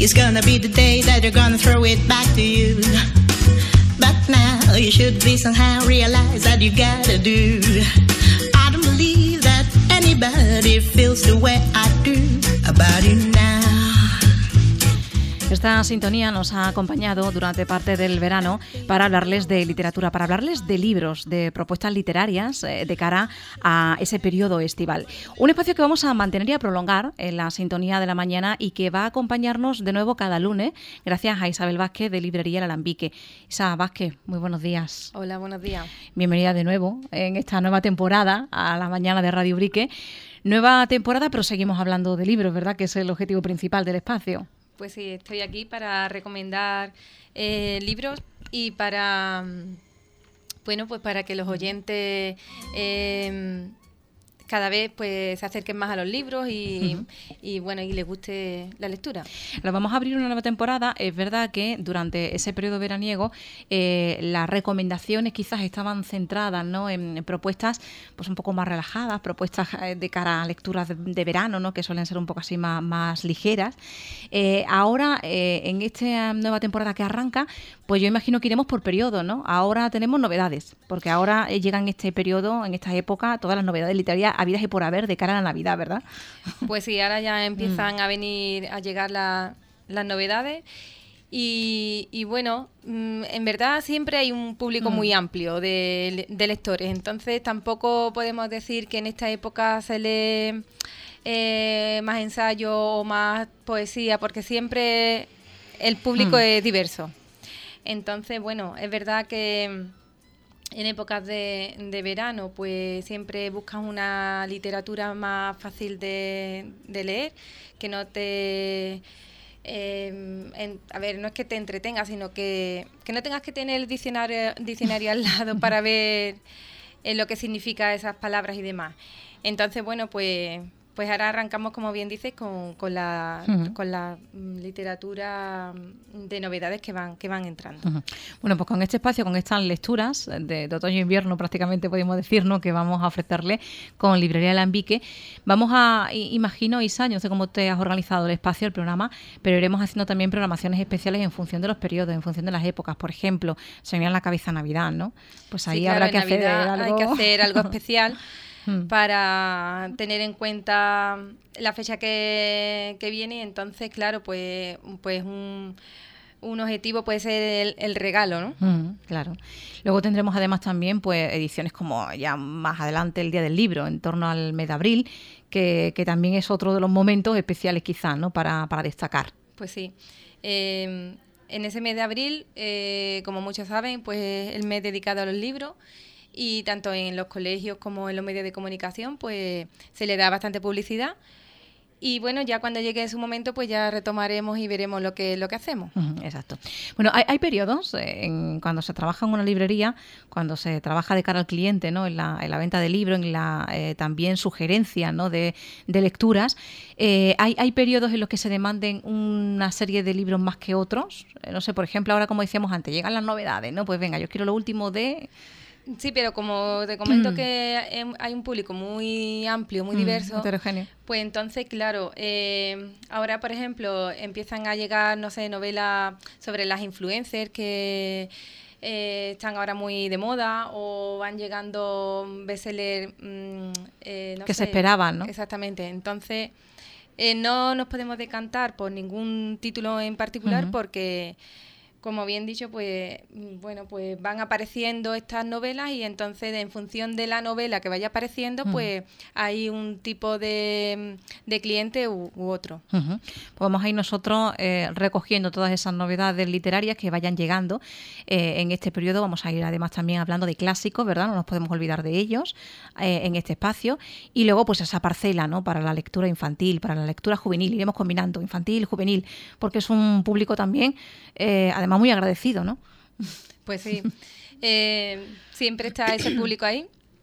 It's gonna be the day that you're gonna throw it back to you. But now you should be somehow realize that you gotta do. I don't believe that anybody feels the way I do about you now. Esta sintonía nos ha acompañado durante parte del verano para hablarles de literatura, para hablarles de libros, de propuestas literarias de cara a ese periodo estival. Un espacio que vamos a mantener y a prolongar en la sintonía de la mañana y que va a acompañarnos de nuevo cada lunes gracias a Isabel Vázquez de Librería El Alambique. Isa Vázquez, muy buenos días. Hola, buenos días. Bienvenida de nuevo en esta nueva temporada a la mañana de Radio Ubrique. Nueva temporada, pero seguimos hablando de libros, ¿verdad? Que es el objetivo principal del espacio. Pues sí, estoy aquí para recomendar libros y para, bueno, pues para que los oyentes cada vez pues se acerquen más a los libros y bueno, y les guste la lectura. Ahora vamos a abrir una nueva temporada. Es verdad que durante ese periodo veraniego las recomendaciones quizás estaban centradas, ¿no?, en propuestas pues un poco más relajadas, propuestas de cara a lecturas de verano, ¿no?, que suelen ser un poco así más ligeras. Ahora, en esta nueva temporada que arranca, pues yo imagino que iremos por periodo, ¿no? Ahora tenemos novedades, porque ahora llegan en este periodo, en esta época, todas las novedades literarias habidas y por haber de cara a la Navidad, ¿verdad? Pues sí, ahora ya empiezan a venir, a llegar las novedades y bueno, en verdad siempre hay un público muy amplio de lectores, entonces tampoco podemos decir que en esta época se lee más ensayo o más poesía, porque siempre el público es diverso. Entonces, bueno, es verdad que en épocas de verano, pues siempre buscas una literatura más fácil de leer, que no te... no es que te entretenga, sino que no tengas que tener el diccionario al lado para ver lo que significa esas palabras y demás. Entonces, bueno, pues ahora arrancamos, como bien dices, con la literatura de novedades que van entrando. Bueno, pues con este espacio, con estas lecturas de otoño e invierno, prácticamente podemos decir, ¿no?, que vamos a ofrecerle con Librería El Alambique. Vamos a, imagino, Isa, no sé cómo te has organizado el espacio, el programa, pero iremos haciendo también programaciones especiales en función de los periodos, en función de las épocas. Por ejemplo, se viene la cabeza Navidad, ¿no? Pues ahí sí, claro, habrá que hacer algo. Hay que hacer algo especial para tener en cuenta la fecha que viene. Entonces, claro, pues un objetivo puede ser el regalo, ¿no? Claro. Luego tendremos además también pues ediciones como ya más adelante el Día del Libro, en torno al mes de abril, que también es otro de los momentos especiales quizás, ¿no?, para destacar. Pues sí. En ese mes de abril, como muchos saben, pues es el mes dedicado a los libros. Y tanto en los colegios como en los medios de comunicación, pues se le da bastante publicidad. Y bueno, ya cuando llegue su momento, pues ya retomaremos y veremos lo que hacemos. Exacto. Bueno, hay periodos cuando se trabaja en una librería, cuando se trabaja de cara al cliente, ¿no?, en la venta de libros, en la también sugerencia, ¿no?, de lecturas. Hay periodos en los que se demanden una serie de libros más que otros. No sé, por ejemplo, ahora, como decíamos antes, llegan las novedades, ¿no? Pues venga, yo quiero lo último de... Sí, pero como te comento que hay un público muy amplio, muy diverso, heterogéneo. Pues entonces, claro, ahora, por ejemplo, empiezan a llegar, no sé, novelas sobre las influencers que están ahora muy de moda, o van llegando bestsellers que se esperaban, ¿no? Exactamente. Entonces, no nos podemos decantar por ningún título en particular porque... Como bien dicho, pues bueno, pues van apareciendo estas novelas y entonces en función de la novela que vaya apareciendo, pues hay un tipo de cliente u otro. Pues vamos a ir nosotros recogiendo todas esas novedades literarias que vayan llegando en este periodo. Vamos a ir además también hablando de clásicos, ¿verdad? No nos podemos olvidar de ellos en este espacio. Y luego pues esa parcela, ¿no?, para la lectura infantil, para la lectura juvenil. Iremos combinando infantil, juvenil, porque es un público también, además, muy agradecido, ¿no? Pues sí, siempre está ese público ahí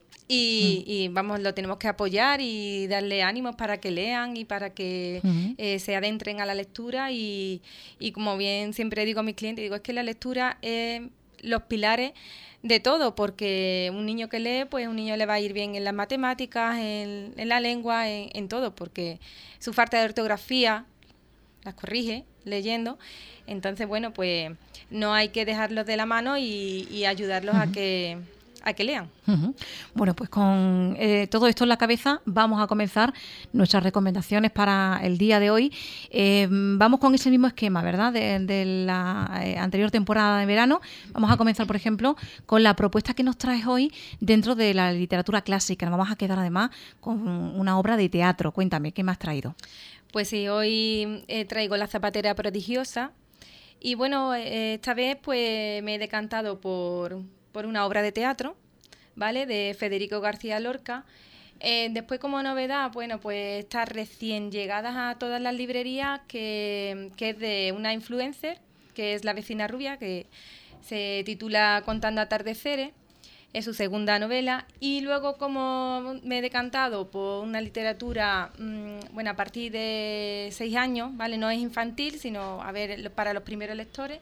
y vamos, lo tenemos que apoyar y darle ánimos para que lean y para que se adentren a la lectura y como bien siempre digo a mis clientes, digo, es que la lectura es los pilares de todo, porque un niño que lee, pues un niño le va a ir bien en las matemáticas, en la lengua, en todo, porque su falta de ortografía las corrige leyendo. Entonces, bueno, pues no hay que dejarlos de la mano y ayudarlos a que lean. Bueno, pues con todo esto en la cabeza vamos a comenzar nuestras recomendaciones para el día de hoy. Vamos con ese mismo esquema, ¿verdad? De la anterior temporada de verano. Vamos a comenzar, por ejemplo, con la propuesta que nos traes hoy dentro de la literatura clásica. Nos vamos a quedar además con una obra de teatro. Cuéntame, ¿qué me has traído? Pues sí, hoy traigo La zapatera prodigiosa. Y bueno, esta vez pues me he decantado por una obra de teatro, ¿vale? De Federico García Lorca. Después, como novedad, bueno, pues está recién llegada a todas las librerías, que es de una influencer, que es La vecina rubia, que se titula Contando atardeceres. Es su segunda novela. Y luego, como me he decantado por una literatura, bueno, a partir de 6 años, ¿vale? No es infantil, sino, a ver, para los primeros lectores,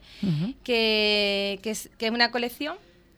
que es una colección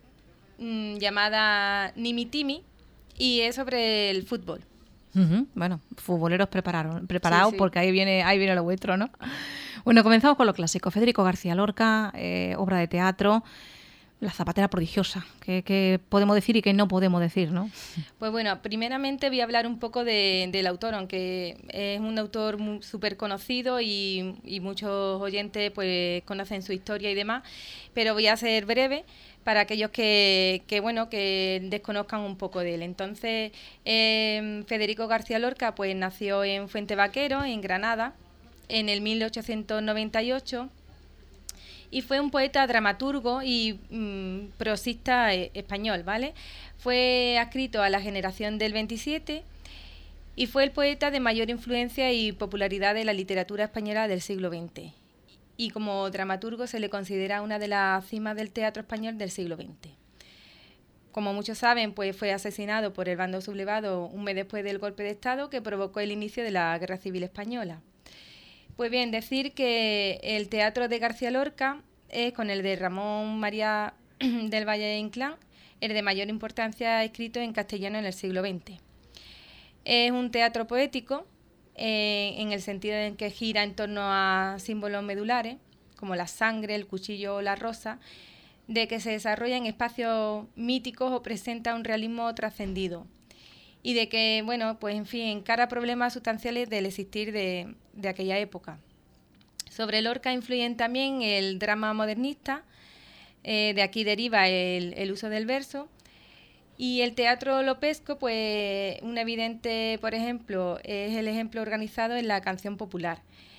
llamada Nimi Timi, y es sobre el fútbol. Bueno, futboleros preparados, sí. Porque ahí viene lo vuestro, ¿no? Bueno, comenzamos con lo clásico. Federico García Lorca, obra de teatro, La zapatera prodigiosa. ¿Qué podemos decir y qué no podemos decir, no? Pues bueno, primeramente voy a hablar un poco del autor, aunque es un autor súper conocido y muchos oyentes pues conocen su historia y demás, pero voy a ser breve para aquellos que desconozcan un poco de él. Entonces, Federico García Lorca pues nació en Fuente Vaquero, en Granada, en el 1898, y fue un poeta, dramaturgo y prosista español, ¿vale? Fue adscrito a la generación del 27 y fue el poeta de mayor influencia y popularidad de la literatura española del siglo XX. Y como dramaturgo se le considera una de las cimas del teatro español del siglo XX. Como muchos saben, pues fue asesinado por el bando sublevado un mes después del golpe de Estado que provocó el inicio de la Guerra Civil Española. Pues bien, decir que el teatro de García Lorca es, con el de Ramón María del Valle Inclán, el de mayor importancia escrito en castellano en el siglo XX. Es un teatro poético, en el sentido en que gira en torno a símbolos medulares, como la sangre, el cuchillo o la rosa, de que se desarrolla en espacios míticos o presenta un realismo trascendido, y de que, bueno, pues en fin, encara problemas sustanciales del existir de aquella época. Sobre Lorca influyen también el drama modernista, de aquí deriva el uso del verso, y el teatro lopesco, pues un evidente, por ejemplo, es el ejemplo organizado en la canción popular.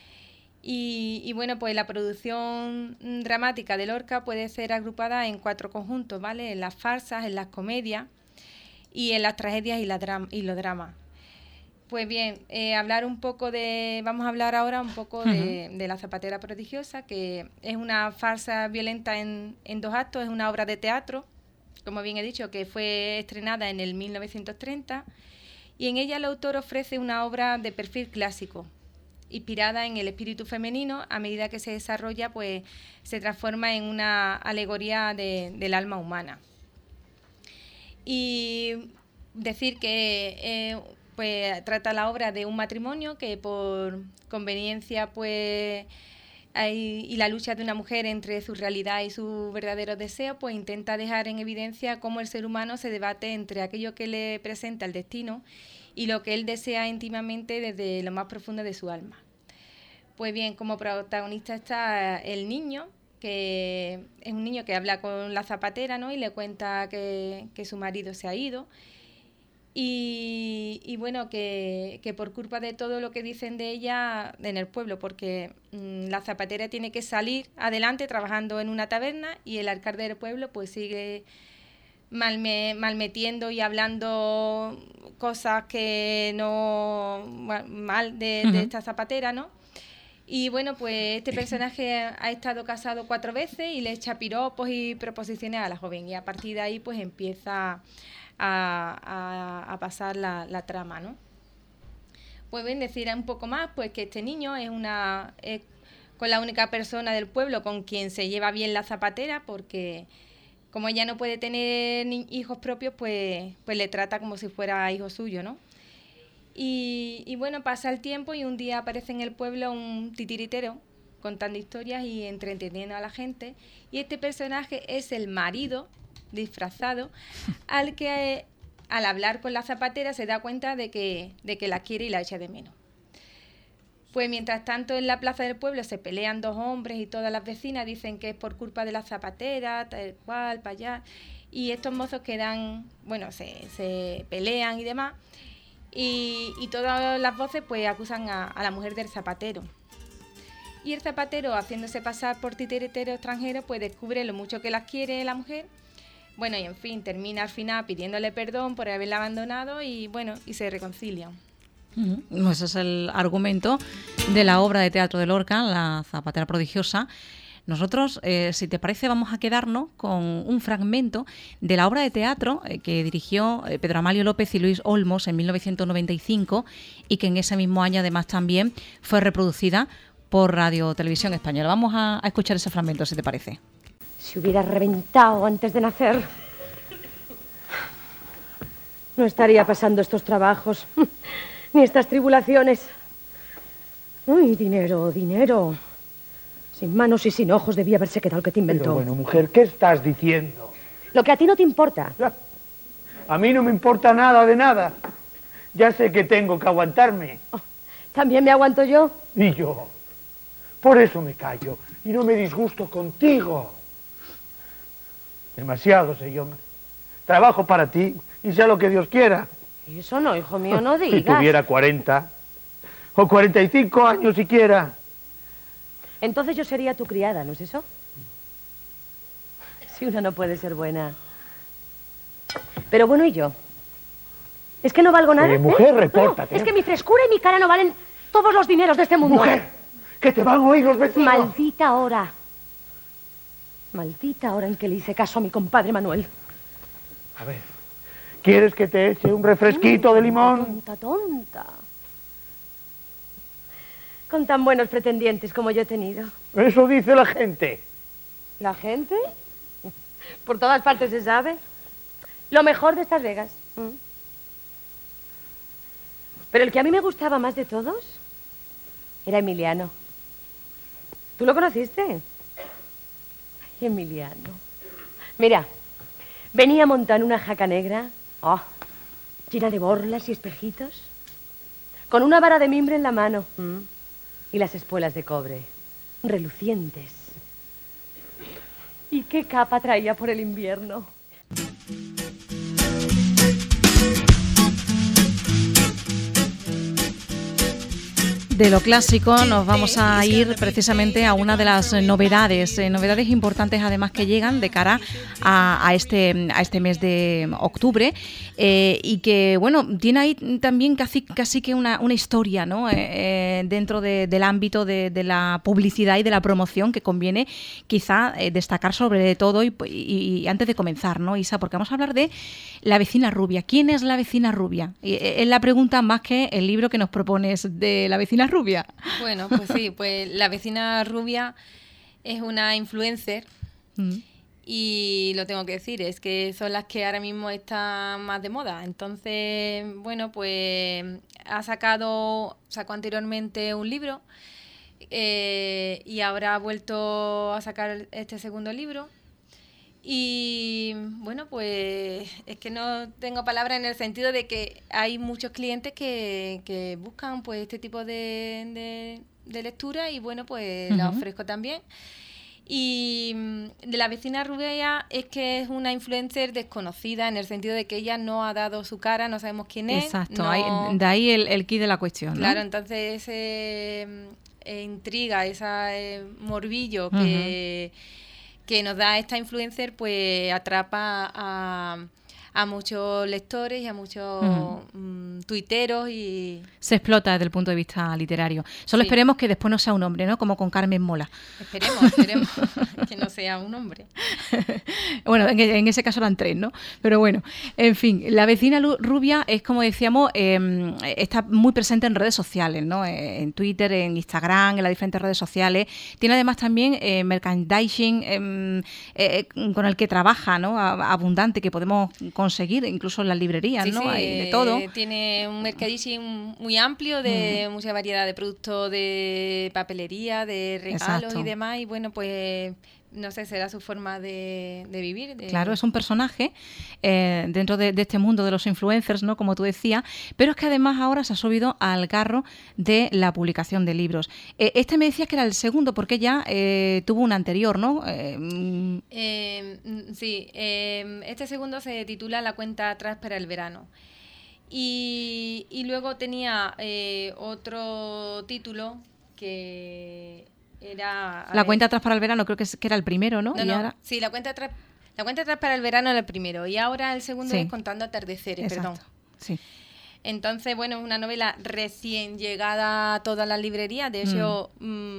Y bueno, pues la producción dramática de Lorca puede ser agrupada en 4 conjuntos, ¿vale? En las farsas, en las comedias y en las tragedias y los dramas. Pues bien, vamos a hablar ahora un poco de La zapatera prodigiosa, que es una farsa violenta en 2 actos, es una obra de teatro, como bien he dicho, que fue estrenada en el 1930, y en ella el autor ofrece una obra de perfil clásico, inspirada en el espíritu femenino. A medida que se desarrolla, pues se transforma en una alegoría del alma humana. Y decir que pues trata la obra de un matrimonio que por conveniencia pues y la lucha de una mujer entre su realidad y su verdadero deseo, pues intenta dejar en evidencia cómo el ser humano se debate entre aquello que le presenta el destino y lo que él desea íntimamente desde lo más profundo de su alma. Pues bien, como protagonista está el niño, que es un niño que habla con la zapatera, ¿no? Y le cuenta que su marido se ha ido. Y bueno, que por culpa de todo lo que dicen de ella en el pueblo, porque la zapatera tiene que salir adelante trabajando en una taberna y el alcalde del pueblo pues sigue malmetiendo y hablando cosas que no mal de esta zapatera, ¿no? Y bueno, pues este personaje ha estado casado 4 veces y le echa piropos y proposiciones a la joven, y a partir de ahí pues empieza a pasar la trama, ¿no? Pues bien, decir un poco más, pues que este niño es con la única persona del pueblo con quien se lleva bien la zapatera, porque como ella no puede tener hijos propios, pues le trata como si fuera hijo suyo, ¿no? Y bueno, pasa el tiempo y un día aparece en el pueblo un titiritero contando historias y entreteniendo a la gente. Y este personaje es el marido disfrazado al que al hablar con la zapatera se da cuenta de que la quiere y la echa de menos. Pues mientras tanto en la plaza del pueblo se pelean dos hombres y todas las vecinas dicen que es por culpa de la zapatera, tal cual, para allá. Y estos mozos quedan, bueno, se pelean y demás. Y todas las voces pues acusan a la mujer del zapatero. Y el zapatero, haciéndose pasar por titiritero extranjero, pues descubre lo mucho que las quiere la mujer. Bueno, y en fin, termina al final pidiéndole perdón por haberla abandonado y bueno, y se reconcilian. Ese es el argumento de la obra de teatro de Lorca, La zapatera prodigiosa. Nosotros, si te parece, vamos a quedarnos con un fragmento de la obra de teatro que dirigió Pedro Amalio López y Luis Olmos en 1995 y que en ese mismo año además también fue reproducida por Radio Televisión Española. Vamos a escuchar ese fragmento, si te parece. Si hubiera reventado antes de nacer, no estaría pasando estos trabajos, ni estas tribulaciones. Uy, dinero, dinero. Sin manos y sin ojos debía haberse quedado el que te inventó. Pero bueno, mujer, ¿qué estás diciendo? Lo que a ti no te importa. A mí no me importa nada de nada. Ya sé que tengo que aguantarme. Oh, ¿también me aguanto yo? Y yo. Por eso me callo y no me disgusto contigo. Demasiado sé yo. Trabajo para ti y sea lo que Dios quiera. Y eso no, hijo mío, no digas. Si tuviera 40 o 45 años siquiera. Entonces yo sería tu criada, ¿no es eso? Si una no puede ser buena. Pero bueno, ¿y yo? ¿Es que no valgo nada? Mujer, repórtate. No, es que mi frescura y mi cara no valen todos los dineros de este mundo. Mujer, que te van a oír los vecinos. Maldita hora. Maldita hora en que le hice caso a mi compadre Manuel. A ver, ¿quieres que te eche un refresquito de limón? Tonta. Con tan buenos pretendientes como yo he tenido. Eso dice la gente. ¿La gente? Por todas partes se sabe. Lo mejor de estas Vegas. Pero el que a mí me gustaba más de todos era Emiliano. ¿Tú lo conociste? Ay, Emiliano. Mira, venía montando una jaca negra, llena de borlas y espejitos, con una vara de mimbre en la mano y las espuelas de cobre, relucientes. ¿Y qué capa traía por el invierno? De lo clásico nos vamos a ir precisamente a una de las novedades importantes además que llegan de cara a este mes de octubre y que bueno tiene ahí también casi que una historia, ¿no? Dentro del ámbito de la publicidad y de la promoción que conviene quizá destacar sobre todo y antes de comenzar, ¿no, Isa? Porque vamos a hablar de La vecina rubia. ¿Quién es la vecina rubia? Es la pregunta más que el libro que nos propones de La vecina rubia. Bueno, pues sí, pues La vecina rubia es una influencer y lo tengo que decir, es que son las que ahora mismo están más de moda. Entonces, bueno, pues sacó anteriormente un libro y ahora ha vuelto a sacar este segundo libro. Y bueno, pues es que no tengo palabras en el sentido de que hay muchos clientes que buscan pues este tipo de lectura y bueno, pues la ofrezco también. Y de La vecina rubia es que es una influencer desconocida en el sentido de que ella no ha dado su cara, no sabemos quién es. Exacto, no... de ahí el quid de la cuestión, ¿no? Claro, entonces ese intriga, ese morbillo que nos da esta influencer, pues atrapa a muchos lectores y a muchos tuiteros y... Se explota desde el punto de vista literario. Solo esperemos que después no sea un hombre, ¿no? Como con Carmen Mola. Esperemos que no sea un hombre. Bueno, en ese caso eran 3, ¿no? Pero bueno, en fin, La vecina rubia es, como decíamos, está muy presente en redes sociales, ¿no? En Twitter, en Instagram, en las diferentes redes sociales. Tiene además también merchandising con el que trabaja, ¿no? Abundante, que podemos conseguir incluso en las librerías, ¿no? Sí, hay de todo. Tiene un mercadillo muy amplio de mucha variedad de productos de papelería, de regalos. Exacto. Y demás. Y bueno, pues no sé, será su forma de vivir. Claro, es un personaje dentro de este mundo de los influencers, ¿no? Como tú decías, pero es que además ahora se ha subido al carro de la publicación de libros. Este me decías que era el segundo, porque ya tuvo un anterior, ¿no? Sí, este segundo se titula La cuenta atrás para el verano. Y luego tenía otro título que era... La cuenta atrás para el verano, creo que era el primero, ¿no? Ahora... Sí, la cuenta atrás para el verano era el primero. Y ahora el segundo es Contando atardeceres, exacto. Perdón. Sí. Entonces, bueno, es una novela recién llegada a todas las librerías. De hecho,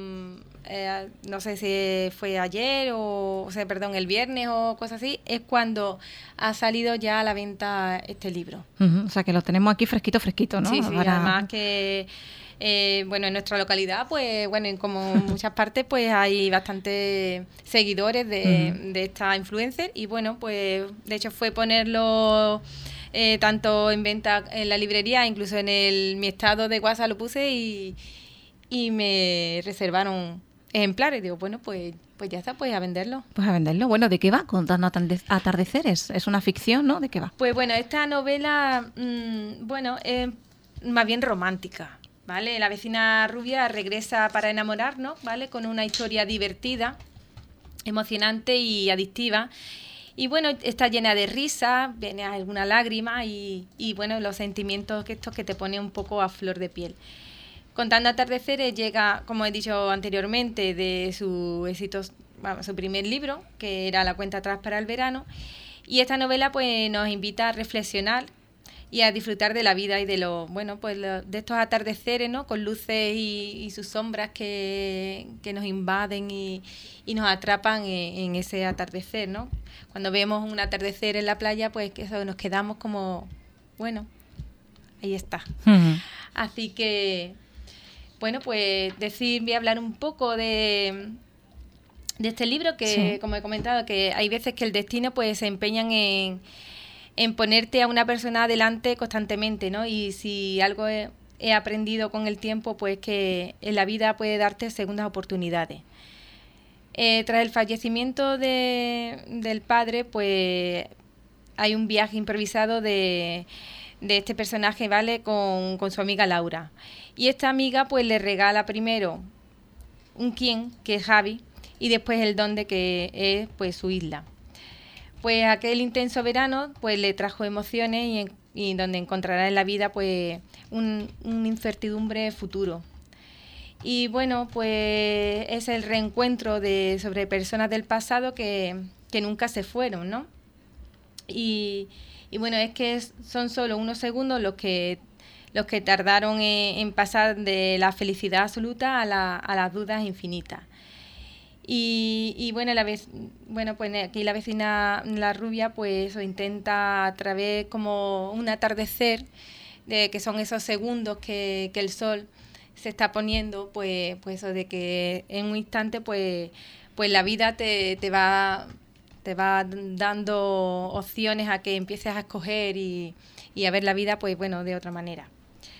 no sé si fue ayer el viernes o cosas así, es cuando ha salido ya a la venta este libro. O sea, que lo tenemos aquí fresquito, ¿no? Sí, además que... en nuestra localidad, pues bueno, como en muchas partes, pues hay bastantes seguidores de esta influencer y bueno, pues de hecho fue ponerlo tanto en venta en la librería, incluso en mi estado de WhatsApp lo puse y me reservaron ejemplares. Digo, bueno, pues ya está, pues a venderlo. Pues a venderlo. Bueno, ¿de qué va? Contando atardeceres. Es una ficción, ¿no? ¿De qué va? Pues bueno, esta novela, es más bien romántica. ¿Vale? La vecina rubia regresa para enamorarnos, ¿vale? Con una historia divertida, emocionante y adictiva. Y bueno, está llena de risa, viene alguna lágrima y bueno, los sentimientos que te pone un poco a flor de piel. Contando atardeceres llega, como he dicho anteriormente, de su primer libro, que era La cuenta atrás para el verano. Y esta novela pues nos invita a reflexionar y a disfrutar de la vida y de de estos atardeceres, ¿no? Con luces y sus sombras que nos invaden y nos atrapan en ese atardecer, ¿no? Cuando vemos un atardecer en la playa, pues que eso nos quedamos como, bueno, ahí está. Así que, bueno, pues voy a hablar un poco de este libro que, como he comentado, que hay veces que el destino pues se empeñan en ponerte a una persona adelante constantemente, ¿no? Y si algo he aprendido con el tiempo, pues que en la vida puede darte segundas oportunidades. Tras el fallecimiento del padre, pues hay un viaje improvisado de este personaje, ¿vale? Con su amiga Laura. Y esta amiga, pues le regala primero un quién, que es Javi, y después el dónde, que es pues su isla. Pues aquel intenso verano pues le trajo emociones y donde encontrará en la vida pues un incertidumbre futuro. Y bueno, pues es el reencuentro sobre personas del pasado que nunca se fueron, ¿no? Y bueno, es que son solo unos segundos los que tardaron en pasar de la felicidad absoluta a las dudas infinitas. Y bueno, pues aquí la vecina, la rubia, pues intenta a través como un atardecer, que son esos segundos que el sol se está poniendo, pues eso de que en un instante pues la vida te va dando opciones a que empieces a escoger y a ver la vida pues bueno de otra manera.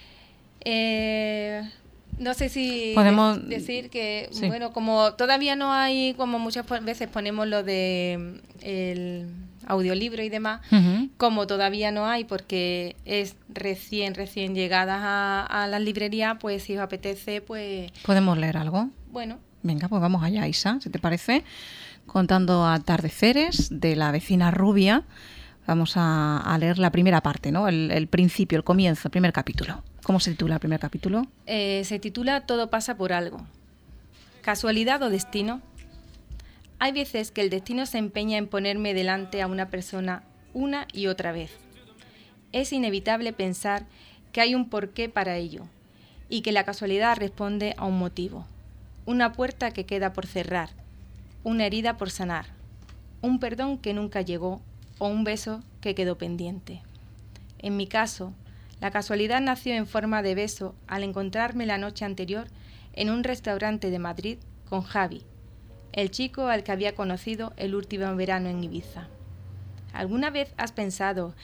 No sé si podemos decir que, bueno, como todavía no hay, como muchas veces ponemos lo de el audiolibro y demás, como todavía no hay, porque es recién llegada a las librerías, pues si os apetece, pues... ¿Podemos leer algo? Bueno. Venga, pues vamos allá, Isa, si te parece. Contando atardeceres de la vecina rubia. Vamos a leer la primera parte, ¿no? El principio, el comienzo, el primer capítulo. ¿Cómo se titula el primer capítulo? Se titula Todo pasa por algo. ¿Casualidad o destino? Hay veces que el destino se empeña en ponerme delante a una persona una y otra vez. Es inevitable pensar que hay un porqué para ello y que la casualidad responde a un motivo. Una puerta que queda por cerrar, una herida por sanar, un perdón que nunca llegó o un beso que quedó pendiente. En mi caso, la casualidad nació en forma de beso al encontrarme la noche anterior en un restaurante de Madrid con Javi, el chico al que había conocido el último verano en Ibiza. ¿Alguna vez has pensado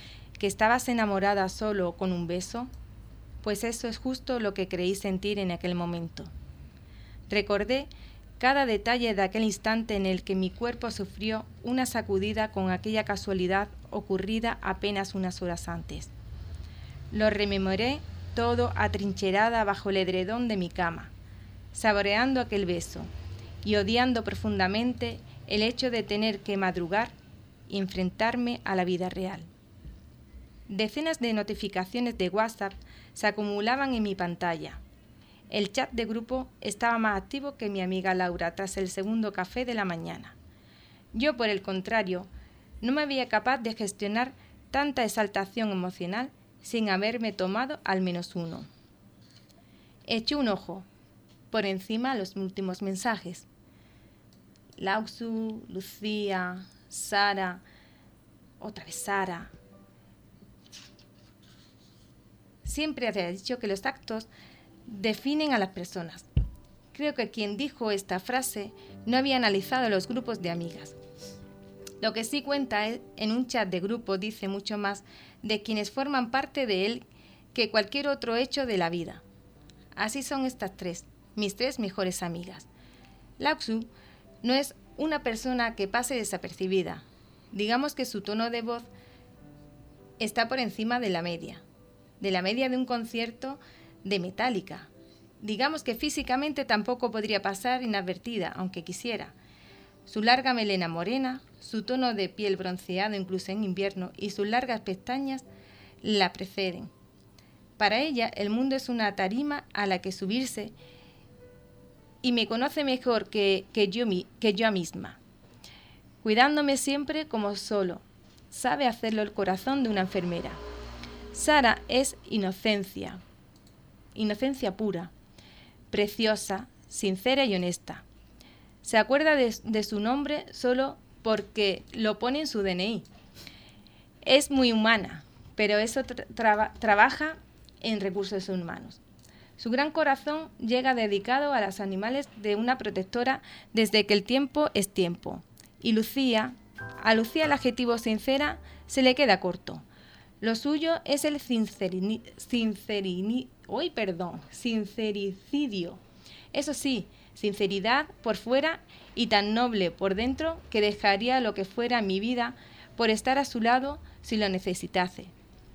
¿Que estabas enamorada solo con un beso? Pues eso es justo lo que creí sentir en aquel momento. Recordé cada detalle de aquel instante en el que mi cuerpo sufrió una sacudida con aquella casualidad ocurrida apenas unas horas antes. Lo rememoré todo atrincherada bajo el edredón de mi cama, saboreando aquel beso y odiando profundamente el hecho de tener que madrugar y enfrentarme a la vida real. Decenas de notificaciones de WhatsApp se acumulaban en mi pantalla. El chat de grupo estaba más activo que mi amiga Laura tras el segundo café de la mañana. Yo, por el contrario, no me veía capaz de gestionar tanta exaltación emocional sin haberme tomado al menos uno. Eché un ojo por encima a los últimos mensajes. Lauxu, Lucía, Sara, otra vez Sara. Siempre había dicho que los actos definen a las personas. Creo que quien dijo esta frase no había analizado los grupos de amigas. Lo que sí cuenta en un chat de grupo dice mucho más de quienes forman parte de él que cualquier otro hecho de la vida. Así son estas tres, mis tres mejores amigas. Lauxu no es una persona que pase desapercibida. Digamos que su tono de voz está por encima de la media de un concierto de Metallica. Digamos que físicamente tampoco podría pasar inadvertida, aunque quisiera. Su larga melena morena, su tono de piel bronceado incluso en invierno y sus largas pestañas la preceden. Para ella el mundo es una tarima a la que subirse y me conoce mejor que yo misma. Cuidándome siempre como solo sabe hacerlo el corazón de una enfermera. Sara es inocencia pura, preciosa, sincera y honesta. Se acuerda de su nombre solo porque lo pone en su DNI. Es muy humana, pero eso trabaja en recursos humanos. Su gran corazón llega dedicado a los animales de una protectora desde que el tiempo es tiempo. Y a Lucía el adjetivo sincera se le queda corto. Lo suyo es el sincericidio. Eso sí, sinceridad por fuera y tan noble por dentro que dejaría lo que fuera mi vida por estar a su lado si lo necesitase.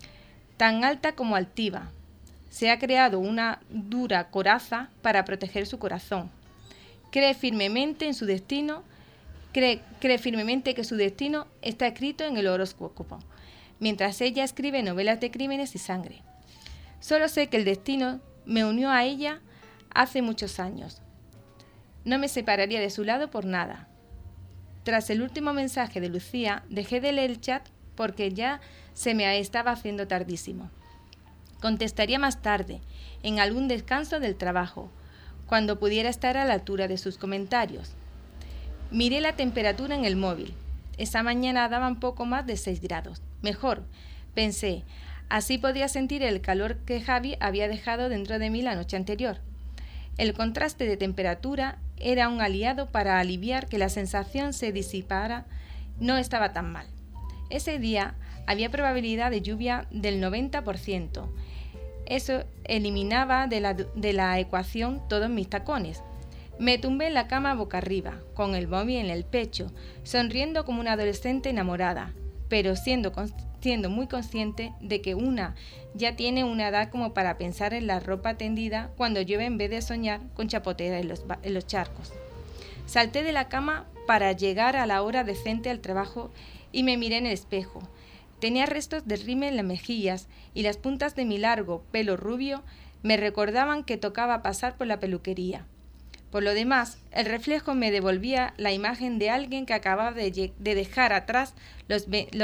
Tan alta como altiva, se ha creado una dura coraza para proteger su corazón. Cree firmemente en su destino, cree firmemente que su destino está escrito en el horóscopo, mientras ella escribe novelas de crímenes y sangre. Solo sé que el destino me unió a ella hace muchos años. No me separaría de su lado por nada. Tras el último mensaje de Lucía, dejé de leer el chat porque ya se me estaba haciendo tardísimo. Contestaría más tarde, en algún descanso del trabajo, cuando pudiera estar a la altura de sus comentarios. Miré la temperatura en el móvil. Esa mañana daban poco más de 6 grados. Mejor, pensé, así podía sentir el calor que Javi había dejado dentro de mí la noche anterior. El contraste de temperatura era un aliado para aliviar que la sensación se disipara. No estaba tan mal. Ese día había probabilidad de lluvia del 90%. Eso eliminaba de la ecuación todos mis tacones. Me tumbé en la cama boca arriba, con el móvil en el pecho, sonriendo como una adolescente enamorada, pero siendo muy consciente de que una ya tiene una edad como para pensar en la ropa tendida cuando llueve en vez de soñar con chapoteras en los charcos. Salté de la cama para llegar a la hora decente al trabajo y me miré en el espejo. Tenía restos de rímel en las mejillas y las puntas de mi largo pelo rubio me recordaban que tocaba pasar por la peluquería. Por lo demás, el reflejo me devolvía la imagen de alguien que acababa de dejar atrás los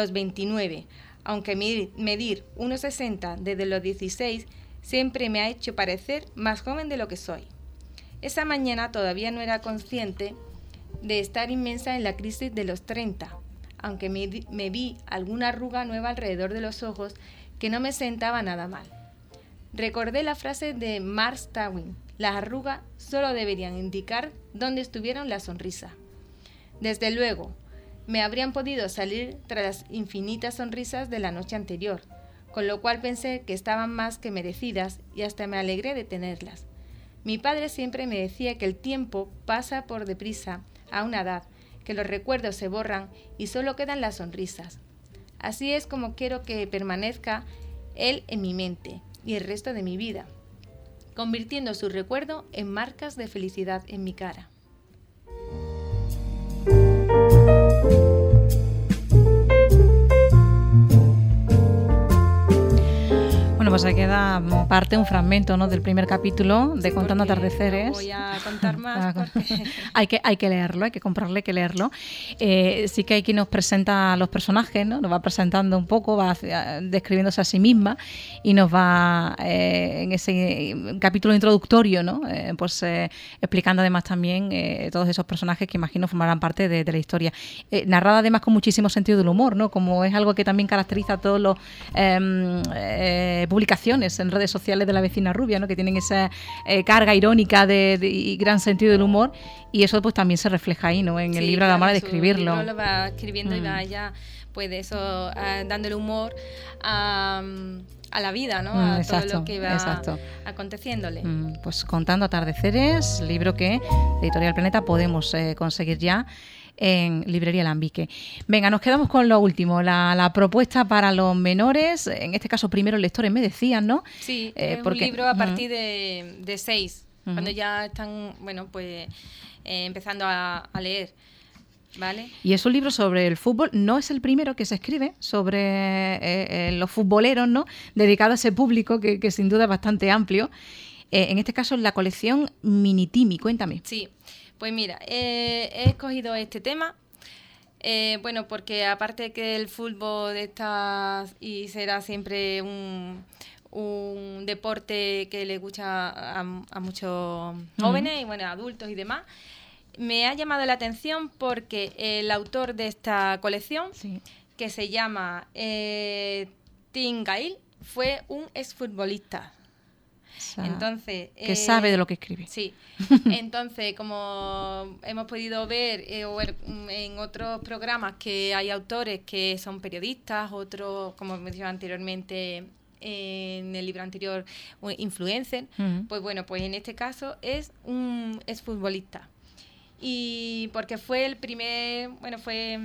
29, aunque medir 1,60 desde los 16 siempre me ha hecho parecer más joven de lo que soy. Esa mañana todavía no era consciente de estar inmensa en la crisis de los 30, aunque me vi alguna arruga nueva alrededor de los ojos que no me sentaba nada mal. Recordé la frase de Mark Twain: las arrugas solo deberían indicar dónde estuvieron la sonrisa. Desde luego, me habrían podido salir tras las infinitas sonrisas de la noche anterior, con lo cual pensé que estaban más que merecidas y hasta me alegré de tenerlas. Mi padre siempre me decía que el tiempo pasa por deprisa a una edad, que los recuerdos se borran y solo quedan las sonrisas. Así es como quiero que permanezca él en mi mente y el resto de mi vida, convirtiendo su recuerdo en marcas de felicidad en mi cara. Bueno, pues ahí queda un fragmento, ¿no?, del primer capítulo de Contando Atardeceres. No voy a contar más porque... hay que leerlo, hay que comprarlo, hay que leerlo. Sí que hay quien nos presenta a los personajes, ¿no? Nos va presentando un poco, va describiéndose a sí misma y nos va en ese capítulo introductorio, ¿no? Explicando además también todos esos personajes que imagino formarán parte de la historia. Narrada además con muchísimo sentido del humor, ¿no? Como es algo que también caracteriza a todos los publicaciones en redes sociales de la vecina rubia, ¿no?, que tienen esa carga irónica y gran sentido del humor, y eso pues también se refleja ahí, ¿no?, en el libro, a la manera de escribirlo. El libro lo va escribiendo y va ya, pues de eso, dándole humor a la vida, ¿no? A exacto, todo lo que va exacto. aconteciéndole. Pues Contando Atardeceres, libro que de Editorial Planeta podemos conseguir ya en Librería Alambique. Venga, nos quedamos con lo último, la propuesta para los menores, en este caso primeros lectores me decían, ¿no? Sí, es porque, un libro a partir de 6, cuando ya están, bueno, pues empezando a leer. ¿Vale? Y es un libro sobre el fútbol, no es el primero que se escribe sobre los futboleros, ¿no?, dedicado a ese público que sin duda es bastante amplio. En este caso, la colección Minitimi, cuéntame. Sí, pues mira, he escogido este tema, bueno, porque aparte que el fútbol está y será siempre un deporte que le gusta a muchos jóvenes y bueno, adultos y demás, me ha llamado la atención porque el autor de esta colección, sí, que se llama Tim Gail, fue un exfutbolista. Entonces, que sabe de lo que escribe. Sí. Entonces, como hemos podido ver en otros programas, que hay autores que son periodistas, otros, como mencioné anteriormente en el libro anterior, influencer, pues bueno, pues en este caso es un exfutbolista. Y porque fue el primer, bueno, fue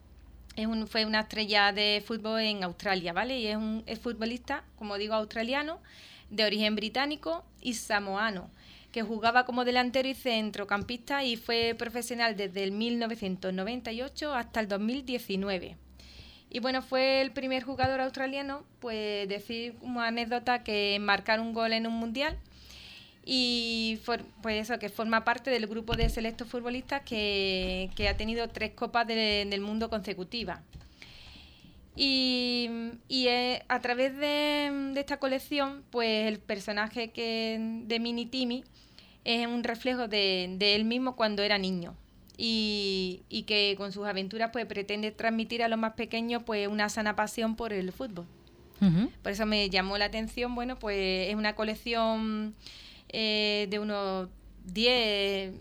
una estrella de fútbol en Australia, ¿vale? Y es un futbolista, como digo, australiano, de origen británico y samoano, que jugaba como delantero y centrocampista y fue profesional desde el 1998 hasta el 2019. Y bueno, fue el primer jugador australiano, pues decir como anécdota, que marcar un gol en un mundial. Y pues eso, que forma parte del grupo de selectos futbolistas que ha tenido 3 copas del mundo consecutivas. Y a través de esta colección, pues el personaje de Minitimi es un reflejo de él mismo cuando era niño. Y que con sus aventuras pues pretende transmitir a los más pequeños pues una sana pasión por el fútbol. Por eso me llamó la atención. Bueno, pues es una colección de unos 10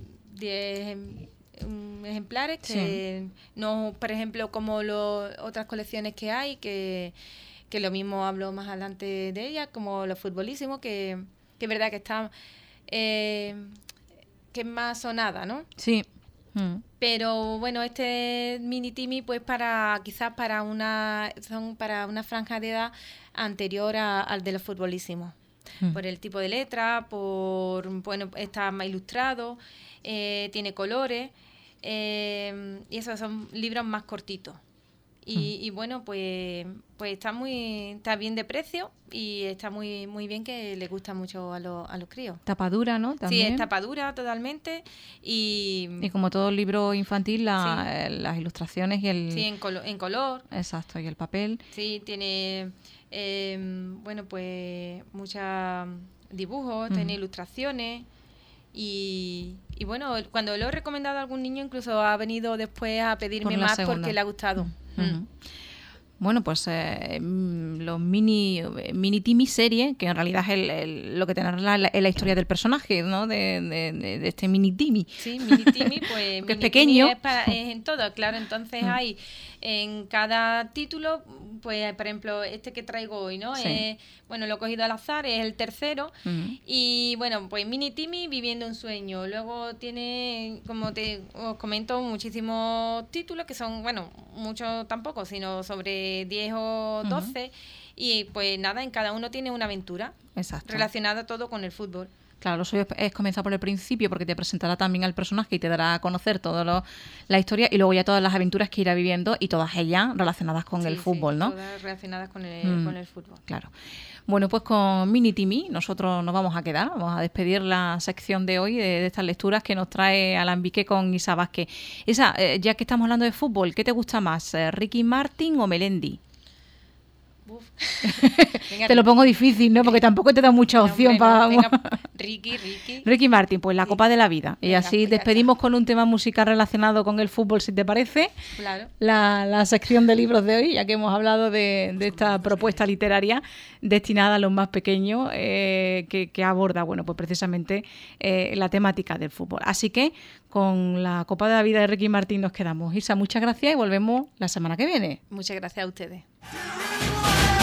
ejemplares, que sí, no, por ejemplo, como otras colecciones que hay, que lo mismo hablo más adelante de ellas, como los futbolísimos, que es verdad que está que es más sonada, ¿no? Sí. Pero bueno, este Minitimi pues quizás para una franja de edad anterior al de los futbolísimos. Por el tipo de letra, bueno, está más ilustrado, tiene colores, y esos son libros más cortitos. Y bueno, pues está bien de precio y está muy muy bien, que le gusta mucho a los críos. Tapadura, ¿no? ¿También? Sí, es tapadura totalmente. Y como todo libro infantil, sí, las ilustraciones y el... Sí, en color. Exacto, y el papel. Sí, tiene... bueno, pues muchos dibujos, tiene ilustraciones y bueno, cuando lo he recomendado a algún niño, incluso ha venido después a pedirme más porque le ha gustado. Bueno, pues los mini Timmy serie, que en realidad es lo que te narra la historia del personaje, ¿no? De este mini Timmy. Sí, mini Timmy, pues que es pequeño. Es en todo, claro. Entonces hay en cada título, pues por ejemplo, este que traigo hoy, ¿no? Sí. Bueno, lo he cogido al azar, es el tercero. Y bueno, pues mini Timmy viviendo un sueño. Luego tiene, como os comento, muchísimos títulos que son, bueno, muchos tampoco, sino sobre 10 o 12. Y pues nada, en cada uno tiene una aventura. Exacto. Relacionada todo con el fútbol. Claro, lo suyo es comenzar por el principio, porque te presentará también al personaje y te dará a conocer toda la historia, y luego ya todas las aventuras que irá viviendo, y todas ellas relacionadas con el fútbol, ¿no? Todas relacionadas con el fútbol. Claro. Bueno, pues con Mini Timmy nosotros nos vamos a quedar, vamos a despedir la sección de hoy de estas lecturas que nos trae Alambique con Isa Vázquez. Isa, ya que estamos hablando de fútbol, ¿qué te gusta más, Ricky Martin o Melendi? Venga, te lo pongo difícil, ¿no? Porque tampoco te da mucha opción para... Ricky Martin, pues la Copa de la Vida. Y así pues despedimos con un tema musical relacionado con el fútbol, si te parece. Claro. La sección de libros de hoy, ya que hemos hablado de esta propuesta literaria destinada a los más pequeños, que aborda, bueno, pues precisamente la temática del fútbol. Así que con la Copa de la Vida de Ricky Martin nos quedamos. Isa, muchas gracias y volvemos la semana que viene. Muchas gracias a ustedes. Wow.